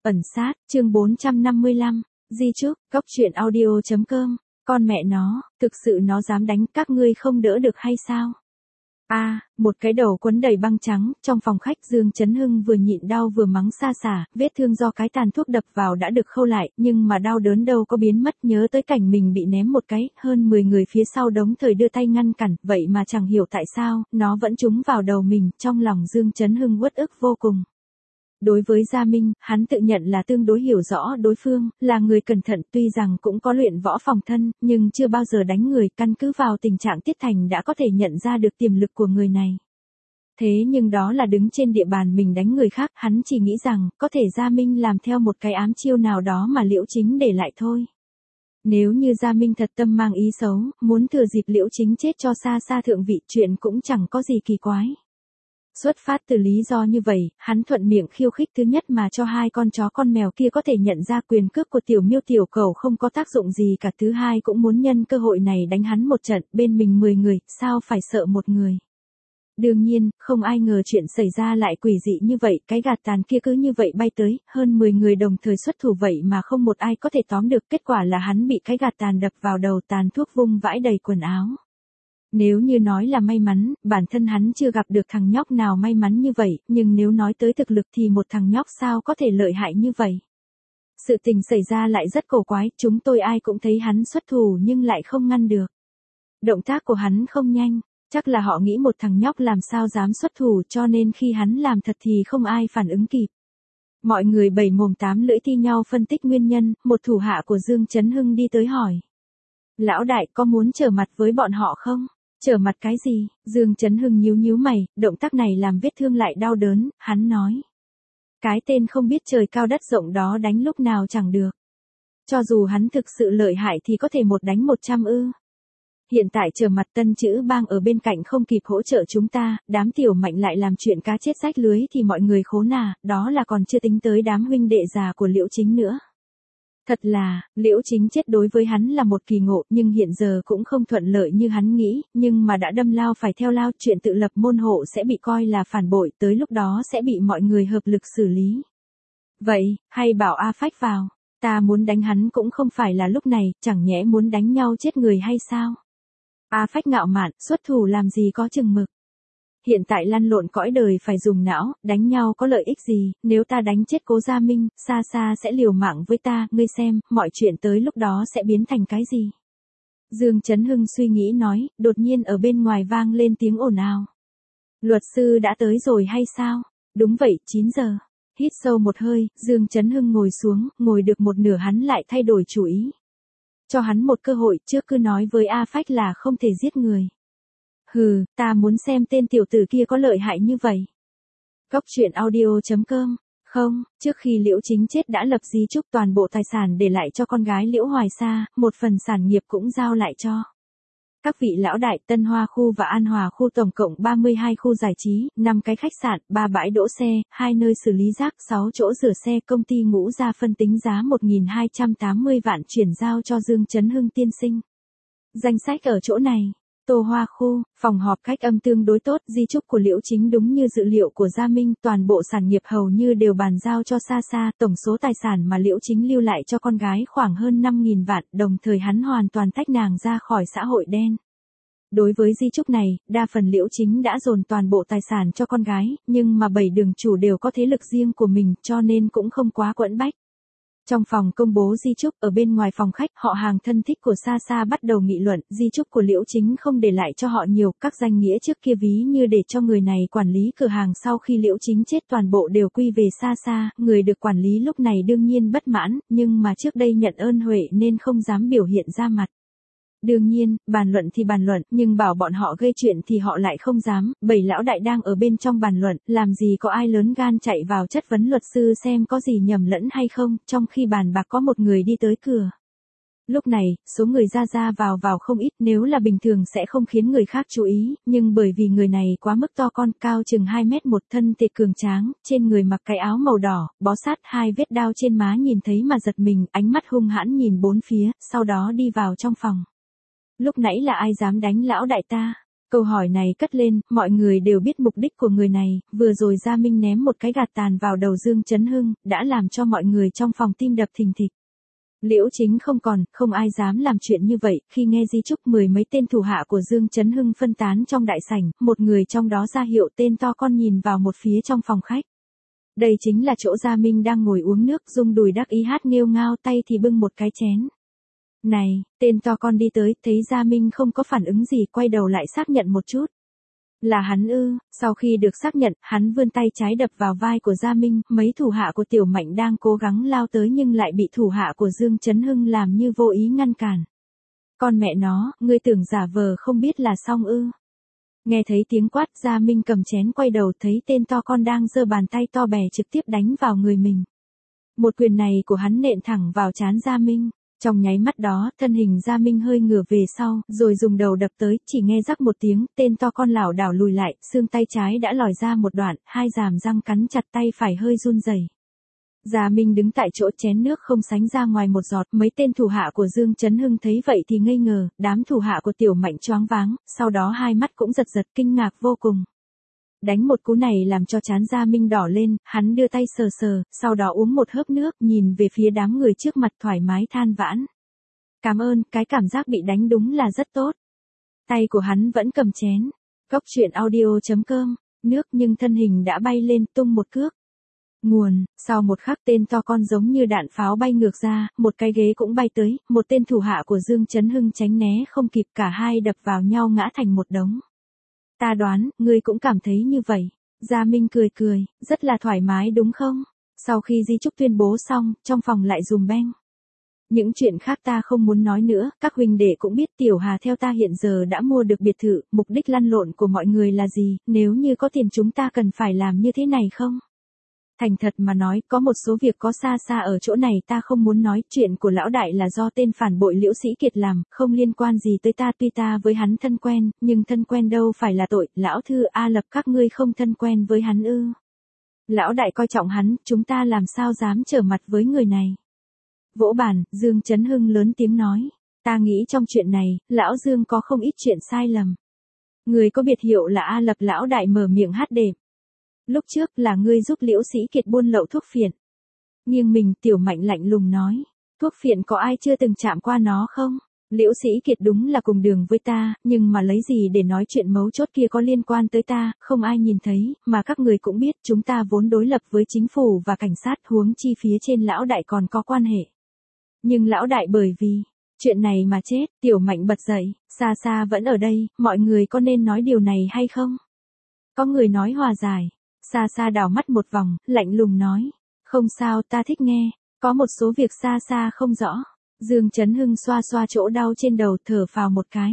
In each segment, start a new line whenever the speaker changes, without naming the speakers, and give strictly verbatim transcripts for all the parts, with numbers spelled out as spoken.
Ẩn sát, chương bốn trăm năm mươi lăm, Di Trúc, Cóc truyện audio chấm com, con mẹ nó, thực sự nó dám đánh các ngươi không đỡ được hay sao? A, à, một cái đầu quấn đầy băng trắng, trong phòng khách Dương Chấn Hưng vừa nhịn đau vừa mắng xa xả, vết thương do cái tàn thuốc đập vào đã được khâu lại, nhưng mà đau đớn đâu có biến mất, nhớ tới cảnh mình bị ném một cái, hơn mười người phía sau đống thời đưa tay ngăn cản, vậy mà chẳng hiểu tại sao, nó vẫn trúng vào đầu mình, trong lòng Dương Chấn Hưng uất ức vô cùng. Đối với Gia Minh, hắn tự nhận là tương đối hiểu rõ đối phương, là người cẩn thận tuy rằng cũng có luyện võ phòng thân, nhưng chưa bao giờ đánh người, căn cứ vào tình trạng Tiết Thành đã có thể nhận ra được tiềm lực của người này. Thế nhưng đó là đứng trên địa bàn mình đánh người khác, hắn chỉ nghĩ rằng, có thể Gia Minh làm theo một cái ám chiêu nào đó mà Liễu Chính để lại thôi. Nếu như Gia Minh thật tâm mang ý xấu, muốn thừa dịp Liễu Chính chết cho xa xa thượng vị, chuyện cũng chẳng có gì kỳ quái. Xuất phát từ lý do như vậy, hắn thuận miệng khiêu khích thứ nhất mà cho hai con chó con mèo kia có thể nhận ra quyền cước của tiểu miêu tiểu cầu không có tác dụng gì cả, thứ hai cũng muốn nhân cơ hội này đánh hắn một trận, bên mình mười người, sao phải sợ một người. Đương nhiên, không ai ngờ chuyện xảy ra lại quỷ dị như vậy, cái gạt tàn kia cứ như vậy bay tới, hơn mười người đồng thời xuất thủ vậy mà không một ai có thể tóm được, kết quả là hắn bị cái gạt tàn đập vào đầu, tàn thuốc vung vãi đầy quần áo. Nếu như nói là may mắn, bản thân hắn chưa gặp được thằng nhóc nào may mắn như vậy, nhưng nếu nói tới thực lực thì một thằng nhóc sao có thể lợi hại như vậy. Sự tình xảy ra lại rất cổ quái, chúng tôi ai cũng thấy hắn xuất thủ nhưng lại không ngăn được. Động tác của hắn không nhanh, chắc là họ nghĩ một thằng nhóc làm sao dám xuất thủ cho nên khi hắn làm thật thì không ai phản ứng kịp. Mọi người bảy mồm tám lưỡi thi nhau phân tích nguyên nhân, một thủ hạ của Dương Chấn Hưng đi tới hỏi. Lão đại có muốn trở mặt với bọn họ không? Trở mặt cái gì? Dương Chấn Hưng nhíu nhíu mày, động tác này làm vết thương lại đau đớn, hắn nói. Cái tên không biết trời cao đất rộng đó đánh lúc nào chẳng được. Cho dù hắn thực sự lợi hại thì có thể một đánh một trăm ư. Hiện tại trở mặt Tân Chữ Bang ở bên cạnh không kịp hỗ trợ chúng ta, đám tiểu mạnh lại làm chuyện cá chết rách lưới thì mọi người khốn à, đó là còn chưa tính tới đám huynh đệ già của Liễu Chính nữa. Thật là, Liễu Chính chết đối với hắn là một kỳ ngộ, nhưng hiện giờ cũng không thuận lợi như hắn nghĩ, nhưng mà đã đâm lao phải theo lao, chuyện tự lập môn hộ sẽ bị coi là phản bội, tới lúc đó sẽ bị mọi người hợp lực xử lý. Vậy, hay bảo A Phách vào, ta muốn đánh hắn cũng không phải là lúc này, chẳng nhẽ muốn đánh nhau chết người hay sao? A Phách ngạo mạn, xuất thủ làm gì có chừng mực. Hiện tại lăn lộn cõi đời phải dùng não, đánh nhau có lợi ích gì, nếu ta đánh chết Cố Gia Minh, xa xa sẽ liều mạng với ta, ngươi xem, mọi chuyện tới lúc đó sẽ biến thành cái gì. Dương Chấn Hưng suy nghĩ nói, đột nhiên ở bên ngoài vang lên tiếng ồn ào. Luật sư đã tới rồi hay sao? Đúng vậy, chín giờ. Hít sâu một hơi, Dương Chấn Hưng ngồi xuống, ngồi được một nửa hắn lại thay đổi chủ ý. Cho hắn một cơ hội, trước cứ nói với A Phách là không thể giết người. Hừ, ta muốn xem tên tiểu tử kia có lợi hại như vậy. Cóc truyện audio chấm com, không, trước khi Liễu Chính chết đã lập di chúc toàn bộ tài sản để lại cho con gái Liễu Hoài Sa, một phần sản nghiệp cũng giao lại cho các vị lão đại. Tân Hoa khu và An Hòa khu tổng cộng ba mươi hai khu giải trí, năm cái khách sạn, ba bãi đỗ xe, hai nơi xử lý rác, sáu chỗ rửa xe. Công ty Ngũ Gia phân tính giá một nghìn hai trăm tám mươi vạn chuyển giao cho Dương Chấn Hưng tiên sinh. Danh sách ở chỗ này. Tô Hoa khu, phòng họp khách âm tương đối tốt, di chúc của Liễu Chính đúng như dự liệu của Gia Minh, toàn bộ sản nghiệp hầu như đều bàn giao cho Sa Sa, tổng số tài sản mà Liễu Chính lưu lại cho con gái khoảng hơn năm nghìn vạn, đồng thời hắn hoàn toàn tách nàng ra khỏi xã hội đen. Đối với di chúc này, đa phần Liễu Chính đã dồn toàn bộ tài sản cho con gái, nhưng mà bảy đường chủ đều có thế lực riêng của mình, cho nên cũng không quá quẫn bách. Trong phòng công bố di chúc, ở bên ngoài phòng khách, họ hàng thân thích của Sa Sa bắt đầu nghị luận, di chúc của Liễu Chính không để lại cho họ nhiều, các danh nghĩa trước kia ví như để cho người này quản lý cửa hàng, sau khi Liễu Chính chết toàn bộ đều quy về Sa Sa, người được quản lý lúc này đương nhiên bất mãn, nhưng mà trước đây nhận ơn huệ nên không dám biểu hiện ra mặt. Đương nhiên, bàn luận thì bàn luận, nhưng bảo bọn họ gây chuyện thì họ lại không dám, bảy lão đại đang ở bên trong bàn luận, làm gì có ai lớn gan chạy vào chất vấn luật sư xem có gì nhầm lẫn hay không, trong khi bàn bạc có một người đi tới cửa. Lúc này, số người ra ra vào vào không ít, nếu là bình thường sẽ không khiến người khác chú ý, nhưng bởi vì người này quá mức to con, cao chừng hai mét một, thân thể cường tráng, trên người mặc cái áo màu đỏ, bó sát hai vết đao trên má nhìn thấy mà giật mình, ánh mắt hung hãn nhìn bốn phía, sau đó đi vào trong phòng. Lúc nãy là ai dám đánh lão đại ta? Câu hỏi này cất lên, mọi người đều biết mục đích của người này, vừa rồi Gia Minh ném một cái gạt tàn vào đầu Dương Chấn Hưng, đã làm cho mọi người trong phòng tim đập thình thịch. Liễu Chính không còn, không ai dám làm chuyện như vậy, khi nghe di chúc mười mấy tên thủ hạ của Dương Chấn Hưng phân tán trong đại sảnh, một người trong đó ra hiệu tên to con nhìn vào một phía trong phòng khách. Đây chính là chỗ Gia Minh đang ngồi uống nước, rung đùi đắc ý hát nghêu ngao, tay thì bưng một cái chén. Này, tên to con đi tới, thấy Gia Minh không có phản ứng gì, quay đầu lại xác nhận một chút. Là hắn ư? Sau khi được xác nhận, hắn vươn tay trái đập vào vai của Gia Minh, mấy thủ hạ của Tiểu Mạnh đang cố gắng lao tới nhưng lại bị thủ hạ của Dương Chấn Hưng làm như vô ý ngăn cản. Con mẹ nó, ngươi tưởng giả vờ không biết là xong ư? Nghe thấy tiếng quát, Gia Minh cầm chén quay đầu thấy tên to con đang giơ bàn tay to bè trực tiếp đánh vào người mình. Một quyền này của hắn nện thẳng vào trán Gia Minh. Trong nháy mắt đó, thân hình Gia Minh hơi ngửa về sau, rồi dùng đầu đập tới, chỉ nghe rắc một tiếng, tên to con lảo đảo lùi lại, xương tay trái đã lòi ra một đoạn, hai dàm răng cắn chặt tay phải hơi run rẩy. Gia Minh đứng tại chỗ, chén nước không sánh ra ngoài một giọt, mấy tên thủ hạ của Dương Chấn Hưng thấy vậy thì ngây ngờ, đám thủ hạ của Tiểu Mạnh choáng váng, sau đó hai mắt cũng giật giật kinh ngạc vô cùng. Đánh một cú này làm cho trán Gia Minh đỏ lên, hắn đưa tay sờ sờ, sau đó uống một hớp nước, nhìn về phía đám người trước mặt thoải mái than vãn. Cảm ơn, cái cảm giác bị đánh đúng là rất tốt. Tay của hắn vẫn cầm chén. Góc truyện audio chấm com, nước nhưng thân hình đã bay lên tung một cước. Nguồn, sau một khắc tên to con giống như đạn pháo bay ngược ra, một cái ghế cũng bay tới, một tên thủ hạ của Dương Chấn Hưng tránh né không kịp, cả hai đập vào nhau ngã thành một đống. Ta đoán, ngươi cũng cảm thấy như vậy. Gia Minh cười cười, rất là thoải mái đúng không? Sau khi di chúc tuyên bố xong, trong phòng lại dùm beng. Những chuyện khác ta không muốn nói nữa, các huynh đệ cũng biết Tiểu Hà theo ta hiện giờ đã mua được biệt thự, mục đích lăn lộn của mọi người là gì, nếu như có tiền chúng ta cần phải làm như thế này không? Thành thật mà nói, có một số việc có xa xa ở chỗ này ta không muốn nói, chuyện của lão đại là do tên phản bội Liễu Sĩ Kiệt làm, không liên quan gì tới ta, tuy ta với hắn thân quen, nhưng thân quen đâu phải là tội, lão thư A Lập các ngươi không thân quen với hắn ư. Lão đại coi trọng hắn, chúng ta làm sao dám trở mặt với người này. Vỗ bàn, Dương Chấn Hưng lớn tiếng nói, ta nghĩ trong chuyện này, lão Dương có không ít chuyện sai lầm. Người có biệt hiệu là A Lập, lão đại mở miệng hát đệm. Lúc trước là ngươi giúp Liễu Sĩ Kiệt buôn lậu thuốc phiện. Nhưng mình Tiểu Mạnh lạnh lùng nói, thuốc phiện có ai chưa từng chạm qua nó không? Liễu Sĩ Kiệt đúng là cùng đường với ta, nhưng mà lấy gì để nói chuyện mấu chốt kia có liên quan tới ta, không ai nhìn thấy, mà các người cũng biết chúng ta vốn đối lập với chính phủ và cảnh sát, huống chi phía trên lão đại còn có quan hệ. Nhưng lão đại bởi vì chuyện này mà chết, Tiểu Mạnh bật dậy, xa xa vẫn ở đây, mọi người có nên nói điều này hay không? Có người nói hòa giải. Xa xa đảo mắt một vòng, lạnh lùng nói. Không sao, ta thích nghe. Có một số việc xa xa không rõ. Dương Chấn Hưng xoa xoa chỗ đau trên đầu, thở phào một cái.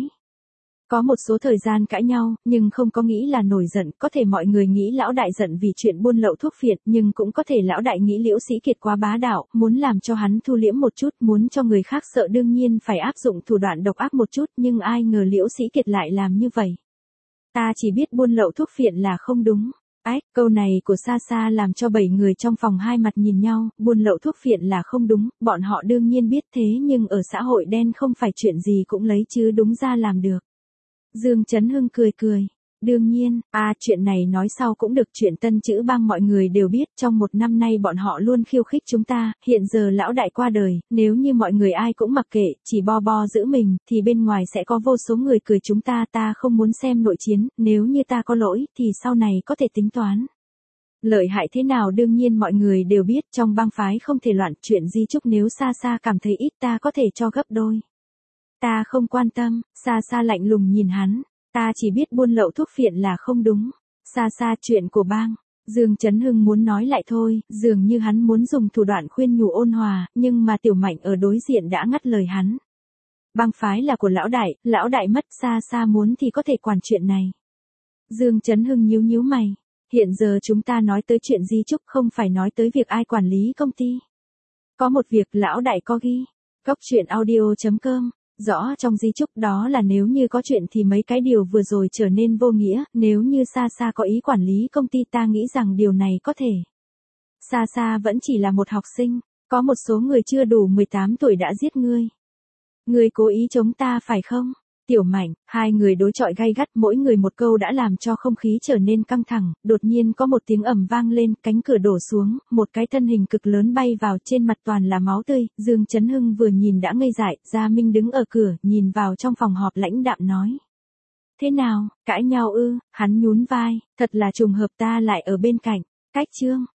Có một số thời gian cãi nhau, nhưng không có nghĩ là nổi giận, có thể mọi người nghĩ lão đại giận vì chuyện buôn lậu thuốc phiện, nhưng cũng có thể lão đại nghĩ Liễu Sĩ Kiệt quá bá đạo, muốn làm cho hắn thu liễm một chút, muốn cho người khác sợ, đương nhiên phải áp dụng thủ đoạn độc ác một chút, nhưng ai ngờ Liễu Sĩ Kiệt lại làm như vậy. Ta chỉ biết buôn lậu thuốc phiện là không đúng. Ách, câu này của Sa Sa làm cho bảy người trong phòng hai mặt nhìn nhau, buôn lậu thuốc phiện là không đúng, bọn họ đương nhiên biết thế nhưng ở xã hội đen không phải chuyện gì cũng lấy chứ đúng ra làm được. Dương Chấn Hưng cười cười. Đương nhiên, à chuyện này nói sau cũng được, chuyện Tân Chữ Bang mọi người đều biết, trong một năm nay bọn họ luôn khiêu khích chúng ta, hiện giờ lão đại qua đời, nếu như mọi người ai cũng mặc kệ, chỉ bo bo giữ mình, thì bên ngoài sẽ có vô số người cười chúng ta, ta không muốn xem nội chiến, nếu như ta có lỗi, thì sau này có thể tính toán. Lợi hại thế nào đương nhiên mọi người đều biết, trong bang phái không thể loạn, chuyện di chúc nếu Sa Sa cảm thấy ít ta có thể cho gấp đôi. Ta không quan tâm, Sa Sa lạnh lùng nhìn hắn. Ta chỉ biết buôn lậu thuốc phiện là không đúng. Xa xa chuyện của bang. Dương Chấn Hưng muốn nói lại thôi, dường như hắn muốn dùng thủ đoạn khuyên nhủ ôn hòa, nhưng mà Tiểu Mạnh ở đối diện đã ngắt lời hắn. Bang phái là của lão đại, lão đại mất, Xa xa muốn thì có thể quản chuyện này. Dương Chấn Hưng nhíu nhíu mày. Hiện giờ chúng ta nói tới chuyện di chúc, không phải nói tới việc ai quản lý công ty. Có một việc lão đại có ghi. Góc truyện audio chấm com. Rõ trong di chúc đó là nếu như có chuyện thì mấy cái điều vừa rồi trở nên vô nghĩa, nếu như Sa Sa có ý quản lý công ty ta nghĩ rằng điều này có thể. Sa Sa vẫn chỉ là một học sinh, có một số người chưa đủ mười tám tuổi đã giết ngươi. Ngươi cố ý chống ta phải không? Tiểu Mạnh, hai người đối chọi gay gắt, mỗi người một câu đã làm cho không khí trở nên căng thẳng, đột nhiên có một tiếng ầm vang lên, cánh cửa đổ xuống, một cái thân hình cực lớn bay vào, trên mặt toàn là máu tươi, Dương Chấn Hưng vừa nhìn đã ngây dại, Gia Minh đứng ở cửa, nhìn vào trong phòng họp lãnh đạm nói. Thế nào, cãi nhau ư? Hắn nhún vai, thật là trùng hợp ta lại ở bên cạnh, cách Trương